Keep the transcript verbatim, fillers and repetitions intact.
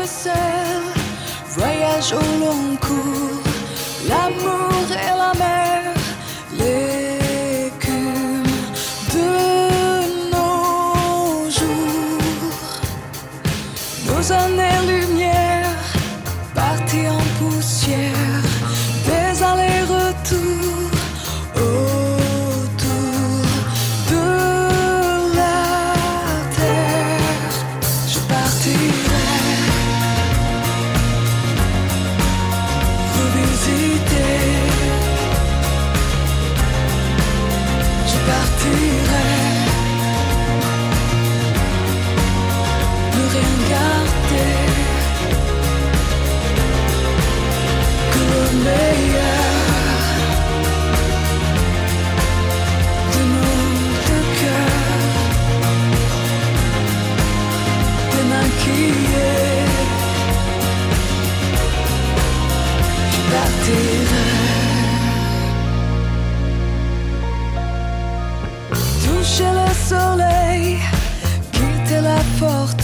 le sel, voyage au long cours, l'amour et la mer, l'écume de nos jours, nos années-lumière parties en poussière, des allers-retours autour de la terre. Je partirai revisiter, je partirai ne rien garder que le meilleur de nos deux cœurs, des maquillés. Je partirai toucher le soleil, quitter la porte